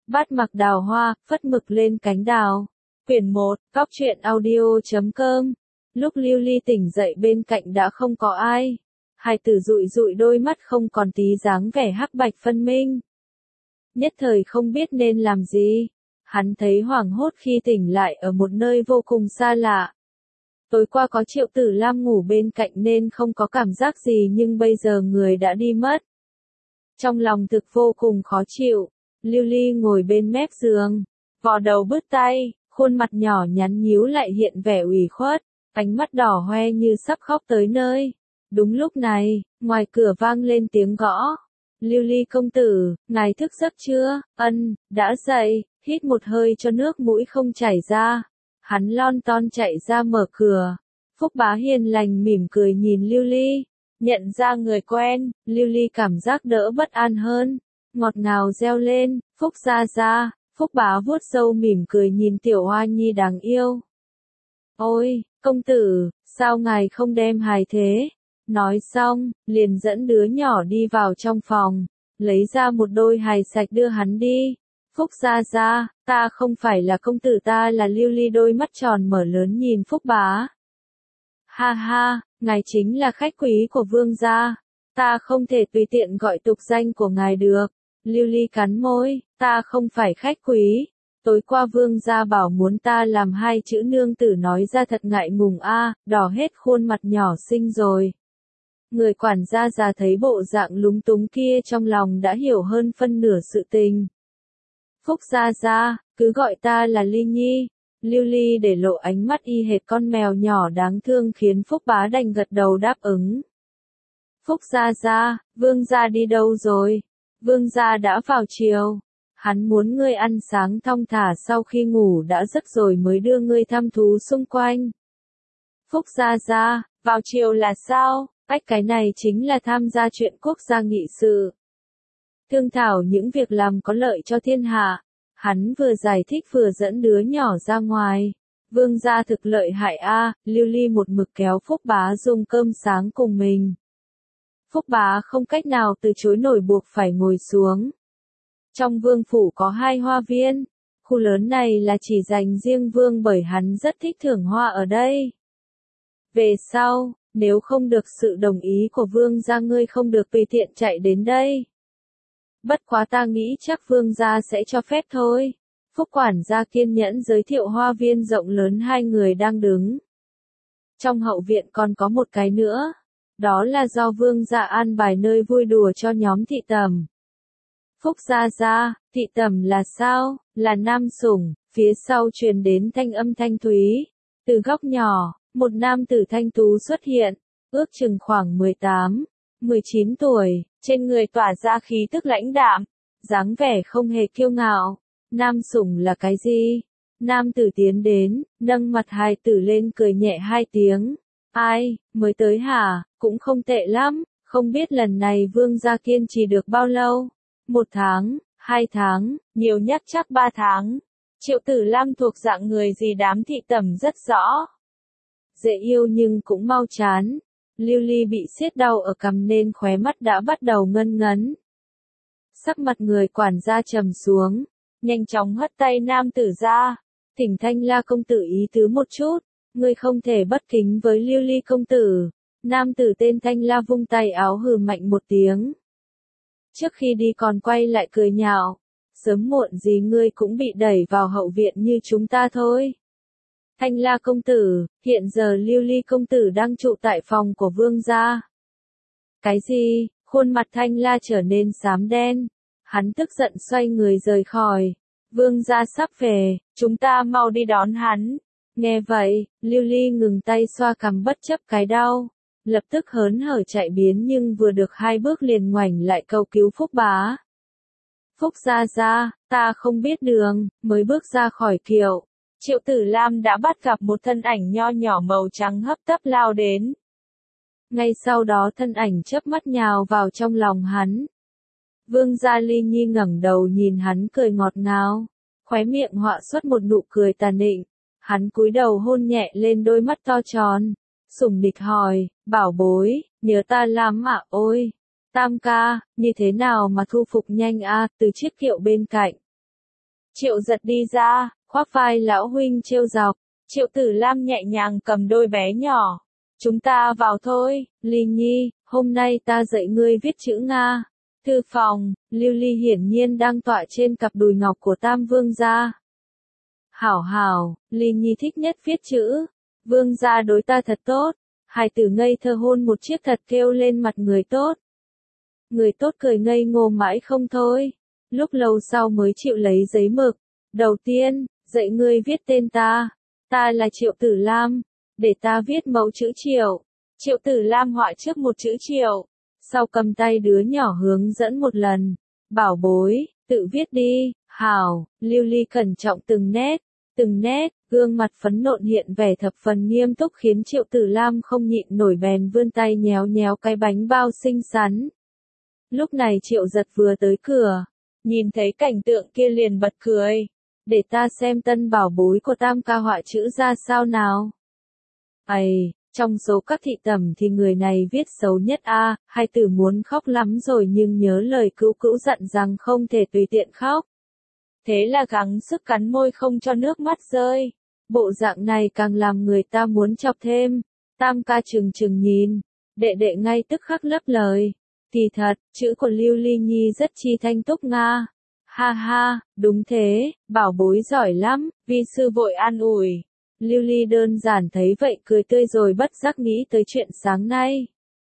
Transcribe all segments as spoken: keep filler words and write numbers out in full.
Bắt mặc đào hoa, phất mực lên cánh đào. Quyển một, Cóc truyện audio chấm com. Lúc Lưu Ly tỉnh dậy bên cạnh đã không có ai. Hải tử dụi dụi đôi mắt không còn tí dáng vẻ hắc bạch phân minh. Nhất thời không biết nên làm gì. Hắn thấy hoảng hốt khi tỉnh lại ở một nơi vô cùng xa lạ. Tối qua có Triệu Tử Lam ngủ bên cạnh nên không có cảm giác gì, nhưng bây giờ người đã đi mất. Trong lòng thực vô cùng khó chịu. Lưu Ly ngồi bên mép giường, vò đầu bứt tay, khuôn mặt nhỏ nhắn nhíu lại hiện vẻ ủy khuất, ánh mắt đỏ hoe như sắp khóc tới nơi. Đúng lúc này, ngoài cửa vang lên tiếng gõ. Lưu Ly công tử, ngài thức giấc chưa? Ân, đã dậy. Hít một hơi cho nước mũi không chảy ra. Hắn lon ton chạy ra mở cửa. Phúc Bá hiền lành mỉm cười nhìn Lưu Ly. Nhận ra người quen, Lưu Ly cảm giác đỡ bất an hơn. Ngọt ngào reo lên, Phúc gia gia. Phúc Bá vuốt râu mỉm cười nhìn tiểu hoa nhi đáng yêu. Ôi, công tử, sao ngài không đem hài thế? Nói xong, liền dẫn đứa nhỏ đi vào trong phòng, lấy ra một đôi hài sạch đưa hắn đi. Phúc gia gia, ta không phải là công tử, ta là Lưu Ly. Đôi mắt tròn mở lớn nhìn Phúc Bá. Ha ha, ngài chính là khách quý của vương gia. Ta không thể tùy tiện gọi tục danh của ngài được. Lưu Ly cắn môi, ta không phải khách quý. Tối qua vương gia bảo muốn ta làm hai chữ nương tử nói ra thật ngại ngùng a, đỏ hết khuôn mặt nhỏ xinh rồi. Người quản gia già thấy bộ dạng lúng túng kia trong lòng đã hiểu hơn phân nửa sự tình. Phúc gia gia, cứ gọi ta là Ly Nhi. Lưu Ly để lộ ánh mắt y hệt con mèo nhỏ đáng thương khiến Phúc Bá đành gật đầu đáp ứng. Phúc gia gia, vương gia đi đâu rồi? Vương gia đã vào chiều. Hắn muốn ngươi ăn sáng thong thả sau khi ngủ đã giấc rồi mới đưa ngươi thăm thú xung quanh. Phúc gia gia, vào chiều là sao? Ách, cái này chính là tham gia chuyện quốc gia nghị sự. Thương thảo những việc làm có lợi cho thiên hạ. Hắn vừa giải thích vừa dẫn đứa nhỏ ra ngoài. Vương gia thực lợi hại a. Lưu Ly một mực kéo Phúc Bá dùng cơm sáng cùng mình. Phúc Bá không cách nào từ chối nổi buộc phải ngồi xuống. Trong vương phủ có hai hoa viên. Khu lớn này là chỉ dành riêng vương bởi hắn rất thích thưởng hoa ở đây. Về sau, nếu không được sự đồng ý của vương gia ngươi không được tùy tiện chạy đến đây. Bất quá ta nghĩ chắc vương gia sẽ cho phép thôi. Phúc quản gia kiên nhẫn giới thiệu hoa viên rộng lớn hai người đang đứng. Trong hậu viện còn có một cái nữa. Đó là do vương gia an bài nơi vui đùa cho nhóm thị tầm. Phúc gia gia, thị tầm là sao? Là nam sủng. Phía sau truyền đến thanh âm thanh thúy. Từ góc nhỏ, một nam tử thanh tú xuất hiện. Ước chừng khoảng mười tám, mười chín tuổi, trên người tỏa ra khí tức lãnh đạm, dáng vẻ không hề kiêu ngạo. Nam sủng là cái gì? Nam tử tiến đến, nâng mặt hài tử lên cười nhẹ hai tiếng. Ai, mới tới hả? Cũng không tệ lắm, không biết lần này vương gia kiên trì được bao lâu? Một tháng, hai tháng, nhiều nhất chắc ba tháng. Triệu Tử Lam thuộc dạng người gì đám thị tầm rất rõ. Dễ yêu nhưng cũng mau chán. Lưu Ly bị siết đau ở cằm nên khóe mắt đã bắt đầu ngân ngấn. Sắc mặt người quản gia trầm xuống, nhanh chóng hất tay nam tử ra. Thỉnh Thanh La công tử ý tứ một chút, ngươi không thể bất kính với Lưu Ly công tử. Nam tử tên Thanh La vung tay áo hừ mạnh một tiếng. Trước khi đi còn quay lại cười nhạo, sớm muộn gì ngươi cũng bị đẩy vào hậu viện như chúng ta thôi. Thanh La công tử, hiện giờ Lưu Ly công tử đang trụ tại phòng của vương gia. Cái gì? Khuôn mặt Thanh La trở nên xám đen. Hắn tức giận xoay người rời khỏi. Vương gia sắp về, chúng ta mau đi đón hắn. Nghe vậy, Lưu Ly ngừng tay xoa cằm bất chấp cái đau. Lập tức hớn hở chạy biến nhưng vừa được hai bước liền ngoảnh lại cầu cứu Phúc Bá. Phúc gia gia, ta không biết đường, mới bước ra khỏi kiệu. Triệu Tử Lam đã bắt gặp một thân ảnh nho nhỏ màu trắng hấp tấp lao đến. Ngay sau đó thân ảnh chớp mắt nhào vào trong lòng hắn. Vương gia Ly Nhi ngẩng đầu nhìn hắn cười ngọt ngào, khóe miệng họa xuất một nụ cười tà nịnh. Hắn cúi đầu hôn nhẹ lên đôi mắt to tròn, sủng nịch hỏi, bảo bối, nhớ ta lắm ạ? Ôi, Tam ca, như thế nào mà thu phục nhanh a? Từ chiếc kiệu bên cạnh. Triệu Giật đi ra, khoác vai lão huynh trêu dọc. Triệu Tử Lam nhẹ nhàng cầm đôi bé nhỏ. Chúng ta vào thôi, Ly Nhi, hôm nay ta dạy ngươi viết chữ Nga. Thư phòng, Lưu Ly hiển nhiên đang tọa trên cặp đùi ngọc của Tam Vương gia. Hảo hảo, Ly Nhi thích nhất viết chữ. Vương gia đối ta thật tốt. Hài tử ngây thơ hôn một chiếc thật kêu lên mặt người tốt. Người tốt cười ngây ngô mãi không thôi. Lúc lâu sau mới chịu lấy giấy mực. Đầu tiên, dạy ngươi viết tên ta. Ta là Triệu Tử Lam. Để ta viết mẫu chữ Triệu. Triệu Tử Lam họa trước một chữ Triệu. Sau cầm tay đứa nhỏ hướng dẫn một lần. Bảo bối, tự viết đi. Hảo, Lưu Ly cẩn trọng từng nét. Từng nét, gương mặt phấn nộn hiện vẻ thập phần nghiêm túc khiến Triệu Tử Lam không nhịn nổi bèn vươn tay nhéo nhéo cái bánh bao xinh xắn. Lúc này Triệu Giật vừa tới cửa. Nhìn thấy cảnh tượng kia liền bật cười. Để ta xem tân bảo bối của Tam ca họa chữ ra sao nào. Ây, trong số các thị tẩm thì người này viết xấu nhất a. À, hai tử muốn khóc lắm rồi nhưng nhớ lời cữu cữu dặn rằng không thể tùy tiện khóc. Thế là gắng sức cắn môi không cho nước mắt rơi. Bộ dạng này càng làm người ta muốn chọc thêm. Tam ca chừng chừng nhìn. Đệ đệ ngay tức khắc lấp lời. Thì thật, chữ của Lưu Ly Nhi rất chi thanh túc Nga. Ha ha, đúng thế, bảo bối giỏi lắm, vi sư vội an ủi. Lưu Ly đơn giản thấy vậy cười tươi rồi bất giác nghĩ tới chuyện sáng nay.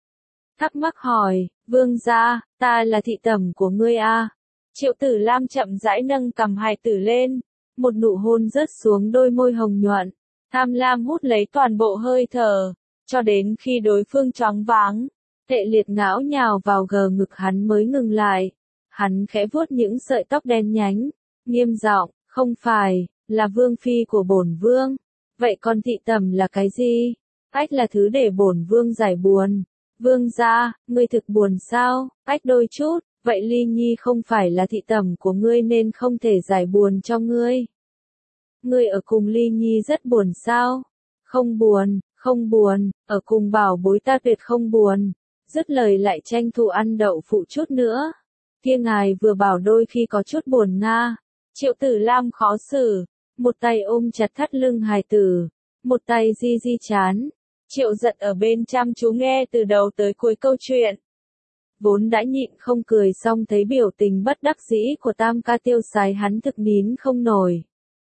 Thắc mắc hỏi, vương gia, ta là thị tẩm của ngươi à? Triệu Tử Lam chậm rãi nâng cầm hài tử lên, một nụ hôn rớt xuống đôi môi hồng nhuận. Tham lam hút lấy toàn bộ hơi thở, cho đến khi đối phương choáng váng. Tệ liệt ngão nhào vào gờ ngực hắn mới ngừng lại. Hắn khẽ vuốt những sợi tóc đen nhánh, nghiêm giọng, không phải, là vương phi của bổn vương. Vậy còn thị tẩm là cái gì? Ách là thứ để bổn vương giải buồn. Vương gia, ngươi thực buồn sao? Ách đôi chút, vậy Ly Nhi không phải là thị tẩm của ngươi nên không thể giải buồn cho ngươi. Ngươi ở cùng Ly Nhi rất buồn sao? Không buồn, không buồn, ở cùng bảo bối ta tuyệt không buồn. Dứt lời lại tranh thủ ăn đậu phụ chút nữa. Kia ngài vừa bảo đôi khi có chút buồn nga. Triệu Tử Lam khó xử. Một tay ôm chặt thắt lưng hài tử. Một tay di di chán. Triệu Giật ở bên chăm chú nghe từ đầu tới cuối câu chuyện. Vốn đã nhịn không cười xong thấy biểu tình bất đắc dĩ của Tam ca tiêu sái hắn thực nín không nổi.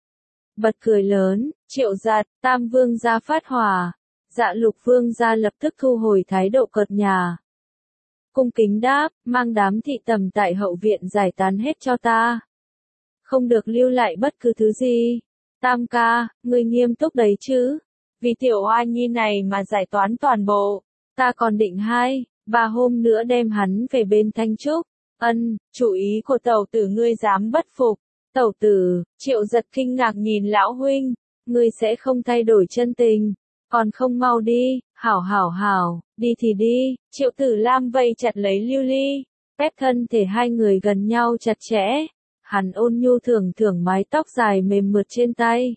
Bật cười lớn, Triệu Giật, Tam vương gia phát hỏa. Dạ Lục vương gia lập tức thu hồi thái độ cợt nhả. Cung kính đáp, mang đám thị tẩm tại hậu viện giải tán hết cho ta. Không được lưu lại bất cứ thứ gì. Tam ca, ngươi nghiêm túc đấy chứ. Vì tiểu oa nhi này mà giải toán toàn bộ. Ta còn định hai, ba hôm nữa đem hắn về bên Thanh Trúc. Ân, chủ ý của tẩu tử ngươi dám bất phục. Tẩu tử, Triệu Giật kinh ngạc nhìn lão huynh. Ngươi sẽ không thay đổi chân tình. Còn không mau đi, hảo hảo hảo, đi thì đi. Triệu Tử Lam vây chặt lấy Lưu Ly. Ép thân thể hai người gần nhau chặt chẽ. Hắn ôn nhu thưởng thưởng mái tóc dài mềm mượt trên tay.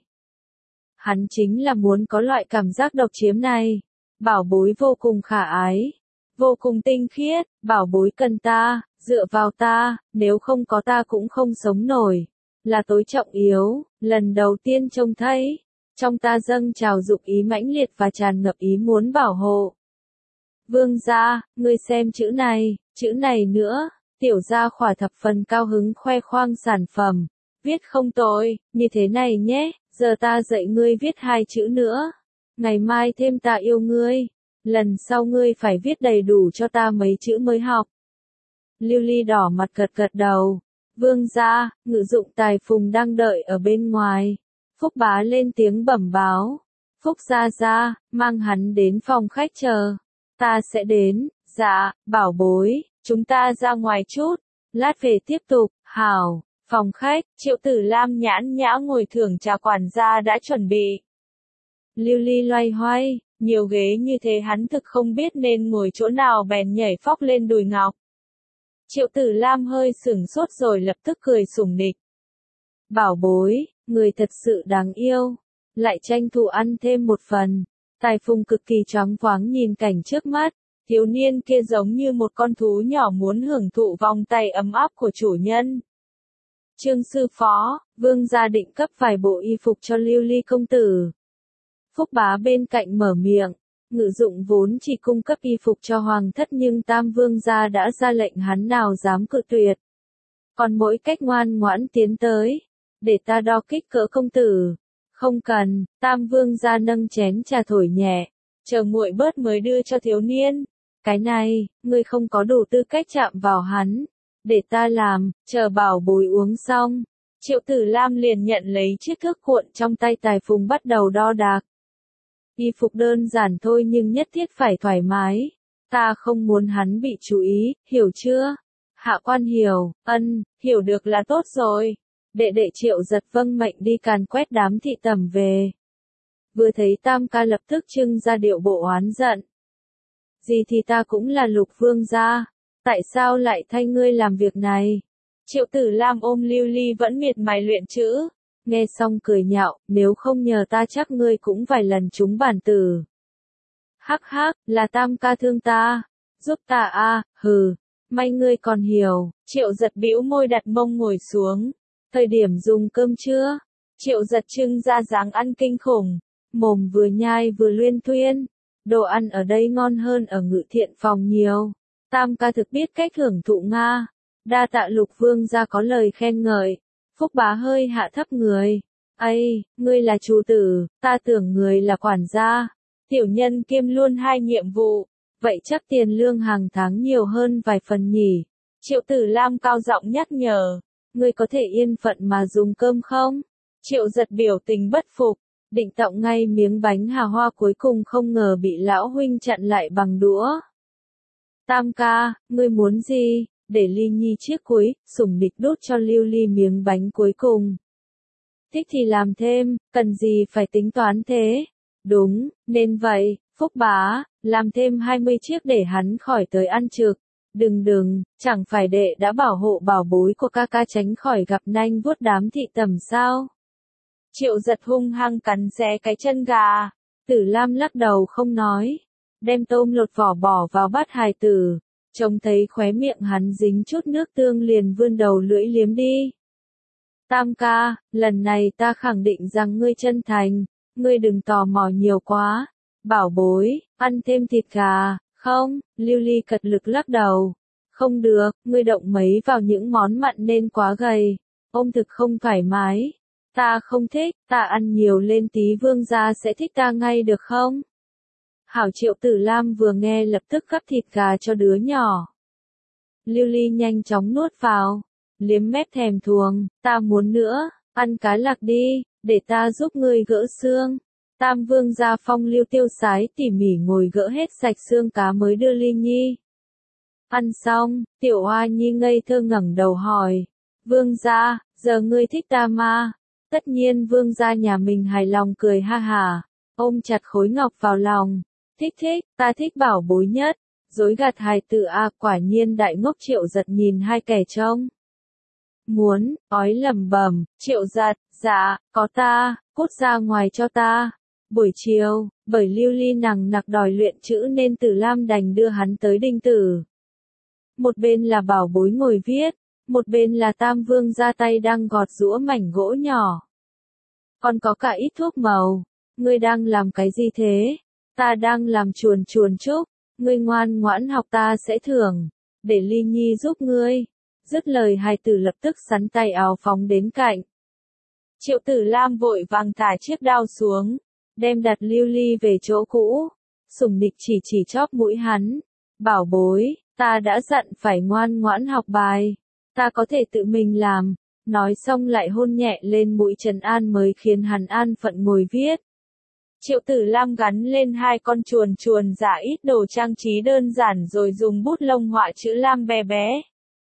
Hắn chính là muốn có loại cảm giác độc chiếm này. Bảo bối vô cùng khả ái. Vô cùng tinh khiết, bảo bối cần ta, dựa vào ta, nếu không có ta cũng không sống nổi. Là tối trọng yếu, lần đầu tiên trông thấy. Trong ta dâng trào dục ý mãnh liệt và tràn ngập ý muốn bảo hộ. Vương gia, ngươi xem chữ này, chữ này nữa. Tiểu gia khỏa thập phần cao hứng khoe khoang sản phẩm. Viết không tồi, như thế này nhé, giờ ta dạy ngươi viết hai chữ nữa. Ngày mai thêm ta yêu ngươi. Lần sau ngươi phải viết đầy đủ cho ta mấy chữ mới học. Lưu Ly đỏ mặt gật gật đầu. Vương gia, ngự dụng tài phùng đang đợi ở bên ngoài. Phúc bá lên tiếng bẩm báo. Phúc gia gia, mang hắn đến phòng khách chờ. Ta sẽ đến, dạ, bảo bối, chúng ta ra ngoài chút. Lát về tiếp tục, hảo, phòng khách, Triệu Tử Lam nhãn nhã ngồi thưởng trà quản gia đã chuẩn bị. Lưu Ly loay hoay, nhiều ghế như thế hắn thực không biết nên ngồi chỗ nào bèn nhảy phóc lên đùi ngọc. Triệu Tử Lam hơi sửng sốt rồi lập tức cười sủng nịch. Bảo bối, người thật sự đáng yêu. Lại tranh thủ ăn thêm một phần. Tài Phùng cực kỳ choáng váng nhìn cảnh trước mắt. Thiếu niên kia giống như một con thú nhỏ muốn hưởng thụ vòng tay ấm áp của chủ nhân. Trương sư phó, vương gia định cấp vài bộ y phục cho Lưu Ly công tử. Phúc bá bên cạnh mở miệng, Ngự Dụng vốn chỉ cung cấp y phục cho hoàng thất nhưng Tam vương gia đã ra lệnh hắn nào dám cự tuyệt. Còn mỗi cách ngoan ngoãn tiến tới, để ta đo kích cỡ công tử. Không cần, Tam vương gia nâng chén trà thổi nhẹ, chờ nguội bớt mới đưa cho thiếu niên. Cái này, ngươi không có đủ tư cách chạm vào hắn. Để ta làm, chờ bảo bối uống xong. Triệu Tử Lam liền nhận lấy chiếc thước cuộn trong tay Tài Phùng bắt đầu đo đạc. Y phục đơn giản thôi nhưng nhất thiết phải thoải mái. Ta không muốn hắn bị chú ý, hiểu chưa? Hạ quan hiểu, ân, hiểu được là tốt rồi. Đệ đệ Triệu giật vâng mệnh đi càn quét đám thị tẩm về. Vừa thấy Tam ca lập tức trưng ra điệu bộ oán giận. Gì thì ta cũng là Lục vương gia, tại sao lại thay ngươi làm việc này? Triệu Tử Lam ôm Lưu Ly vẫn miệt mài luyện chữ, nghe xong cười nhạo, nếu không nhờ ta chắc ngươi cũng vài lần trúng bản tử. Hắc hắc, là Tam ca thương ta, giúp ta a, à, hừ, may ngươi còn hiểu. Triệu giật bĩu môi đặt mông ngồi xuống. Thời điểm dùng cơm trưa, Triệu giật trưng ra dáng ăn kinh khủng, mồm vừa nhai vừa luyên thuyên. Đồ ăn ở đây ngon hơn ở Ngự Thiện phòng nhiều. Tam ca thực biết cách hưởng thụ Nga. Đa tạ Lục vương gia có lời khen ngợi. Phúc bá hơi hạ thấp người. Ây, ngươi là chủ tử, ta tưởng người là quản gia. Tiểu nhân kiêm luôn hai nhiệm vụ. Vậy chắc tiền lương hàng tháng nhiều hơn vài phần nhỉ? Triệu Tử Lam cao giọng nhắc nhở. Ngươi có thể yên phận mà dùng cơm không? Triệu giật biểu tình bất phục. Định tọng ngay miếng bánh hà hoa cuối cùng không ngờ bị lão huynh chặn lại bằng đũa. Tam ca, ngươi muốn gì? Để Ly Nhi chiếc cuối, sủng nịch đút cho Lưu Ly miếng bánh cuối cùng. Thích thì làm thêm, cần gì phải tính toán thế? Đúng, nên vậy, Phúc bá, làm thêm hai mươi chiếc để hắn khỏi tới ăn trực. Đừng đừng, chẳng phải đệ đã bảo hộ bảo bối của ca ca tránh khỏi gặp nanh vuốt đám thị tẩm sao? Triệu giật hung hăng cắn xé cái chân gà. Tử Lam lắc đầu không nói. Đem tôm lột vỏ bỏ vào bát hài tử. Trông thấy khóe miệng hắn dính chút nước tương liền vươn đầu lưỡi liếm đi. Tam ca, lần này ta khẳng định rằng ngươi chân thành. Ngươi đừng tò mò nhiều quá. Bảo bối, ăn thêm thịt gà, không? Lưu Ly cật lực lắc đầu. Không được, ngươi động mấy vào những món mặn nên quá gầy. Ôm thực không thoải mái. Ta không thích, ta ăn nhiều lên tí vương gia sẽ thích ta ngay được không? Hảo Triệu Tử Lam vừa nghe lập tức gắp thịt gà cho đứa nhỏ. Lưu Ly nhanh chóng nuốt vào, liếm mép thèm thuồng, ta muốn nữa, ăn cá lạc đi, để ta giúp ngươi gỡ xương. Tam vương gia phong lưu tiêu sái tỉ mỉ ngồi gỡ hết sạch xương cá mới đưa Ly Nhi. Ăn xong, Tiểu Hoa Nhi ngây thơ ngẩng đầu hỏi, vương gia, giờ ngươi thích ta mà? Tất nhiên vương gia nhà mình hài lòng cười ha hà, ôm chặt khối ngọc vào lòng. Thích thích, ta thích bảo bối nhất. Dối gạt hài tử a, quả nhiên đại ngốc. Triệu giật nhìn hai kẻ trông muốn, ói lẩm bẩm. Triệu giật, dạ, có ta, cút ra ngoài cho ta. Buổi chiều, bởi Lưu Ly nằng nặc đòi luyện chữ nên Tử Lam đành đưa hắn tới Đinh Tử. Một bên là bảo bối ngồi viết, một bên là Tam vương ra tay đang gọt giũa mảnh gỗ nhỏ. Còn có cả ít thuốc màu. Ngươi đang làm cái gì thế? Ta đang làm chuồn chuồn trúc. Ngươi ngoan ngoãn học ta sẽ thưởng. Để Ly Nhi giúp ngươi. Dứt lời hài tử lập tức sắn tay áo phóng đến cạnh. Triệu Tử Lam vội vàng thả chiếc đao xuống. Đem đặt Lưu Ly về chỗ cũ. Sủng nịch chỉ chỉ chóp mũi hắn. Bảo bối, ta đã dặn phải ngoan ngoãn học bài. Ta có thể tự mình làm. Nói xong lại hôn nhẹ lên mũi trấn an mới khiến hắn an phận ngồi viết. Triệu Tử Lam gắn lên hai con chuồn chuồn giả ít đồ trang trí đơn giản rồi dùng bút lông họa chữ Lam bé bé.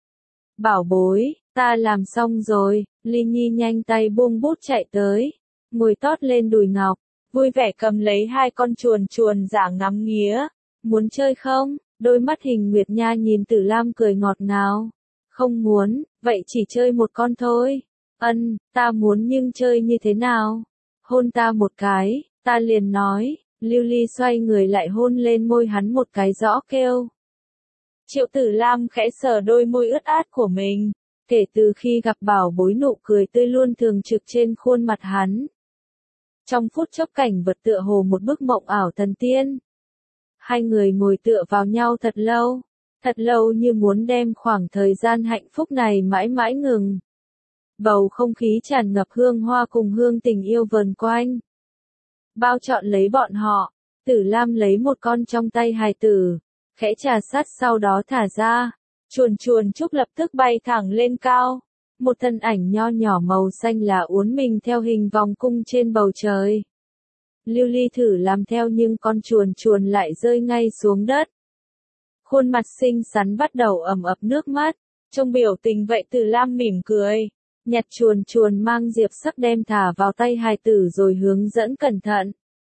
Bảo bối, ta làm xong rồi. Ly Nhi nhanh tay buông bút chạy tới. Ngồi tót lên đùi ngọc. Vui vẻ cầm lấy hai con chuồn chuồn giả ngắm nghía. Muốn chơi không? Đôi mắt hình nguyệt nha nhìn Tử Lam cười ngọt ngào. Không muốn, vậy chỉ chơi một con thôi. Ân, ta muốn nhưng chơi như thế nào? Hôn ta một cái, ta liền nói. Lưu Ly xoay người lại hôn lên môi hắn một cái rõ kêu. Triệu Tử Lam khẽ sờ đôi môi ướt át của mình. Kể từ khi gặp bảo bối nụ cười tươi luôn thường trực trên khuôn mặt hắn. Trong phút chốc cảnh vật tựa hồ một bức mộng ảo thần tiên. Hai người ngồi tựa vào nhau thật lâu, thật lâu như muốn đem khoảng thời gian hạnh phúc này mãi mãi ngừng. Bầu không khí tràn ngập hương hoa cùng hương tình yêu vờn quanh. Bao trọn lấy bọn họ, Tử Lam lấy một con trong tay hài tử, khẽ trà sát sau đó thả ra. Chuồn chuồn trúc lập tức bay thẳng lên cao. Một thân ảnh nho nhỏ màu xanh là uốn mình theo hình vòng cung trên bầu trời. Lưu Ly thử làm theo nhưng con chuồn chuồn lại rơi ngay xuống đất. Khuôn mặt xinh xắn bắt đầu ẩm ập nước mắt. Trong biểu tình vậy Tử Lam mỉm cười. Nhặt chuồn chuồn mang diệp sắc đem thả vào tay hài tử rồi hướng dẫn cẩn thận.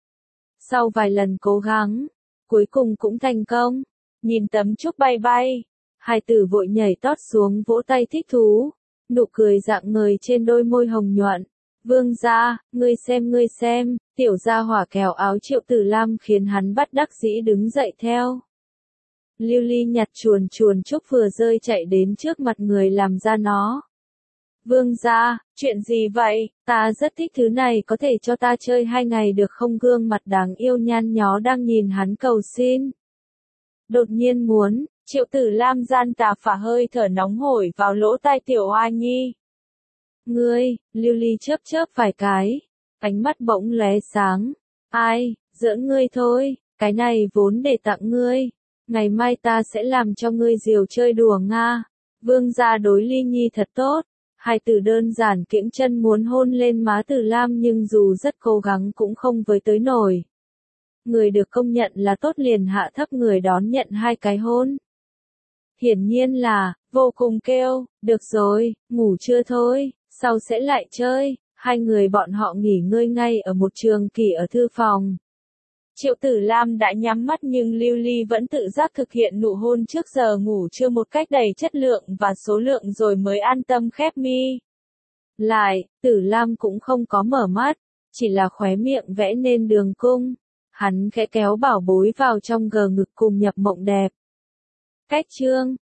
Sau vài lần cố gắng, cuối cùng cũng thành công. Nhìn tấm trúc bay bay, hài tử vội nhảy tót xuống vỗ tay thích thú. Nụ cười rạng ngời trên đôi môi hồng nhuận. Vương gia, ngươi xem ngươi xem, tiểu gia hỏa kéo áo Triệu Tử Lam khiến hắn bất đắc dĩ đứng dậy theo. Lưu Ly nhặt chuồn chuồn trúc vừa rơi chạy đến trước mặt người làm ra nó. Vương gia, chuyện gì vậy, ta rất thích thứ này, có thể cho ta chơi hai ngày được không? Gương mặt đáng yêu nhăn nhó đang nhìn hắn cầu xin. Đột nhiên muốn, Triệu Tử Lam gian tà phả hơi thở nóng hổi vào lỗ tai tiểu Hoa Nhi. Ngươi, Lưu Ly chớp chớp vài cái, ánh mắt bỗng lóe sáng. Ai, giỡn ngươi thôi, cái này vốn để tặng ngươi. Ngày mai ta sẽ làm cho ngươi diều chơi đùa Nga. Vương gia đối Ly Nhi thật tốt. Hai từ đơn giản kiễng chân muốn hôn lên má Tử Lam nhưng dù rất cố gắng cũng không với tới nổi. Người được công nhận là tốt liền hạ thấp người đón nhận hai cái hôn. Hiển nhiên là, vô cùng kêu, được rồi, ngủ trưa thôi, sau sẽ lại chơi. Hai người bọn họ nghỉ ngơi ngay ở một trường kỳ ở thư phòng. Triệu Tử Lam đã nhắm mắt nhưng Lưu Ly vẫn tự giác thực hiện nụ hôn trước giờ ngủ trưa một cách đầy chất lượng và số lượng rồi mới an tâm khép mi. Lại, Tử Lam cũng không có mở mắt, chỉ là khóe miệng vẽ nên đường cung. Hắn khẽ kéo bảo bối vào trong gờ ngực cùng nhập mộng đẹp. Cách chương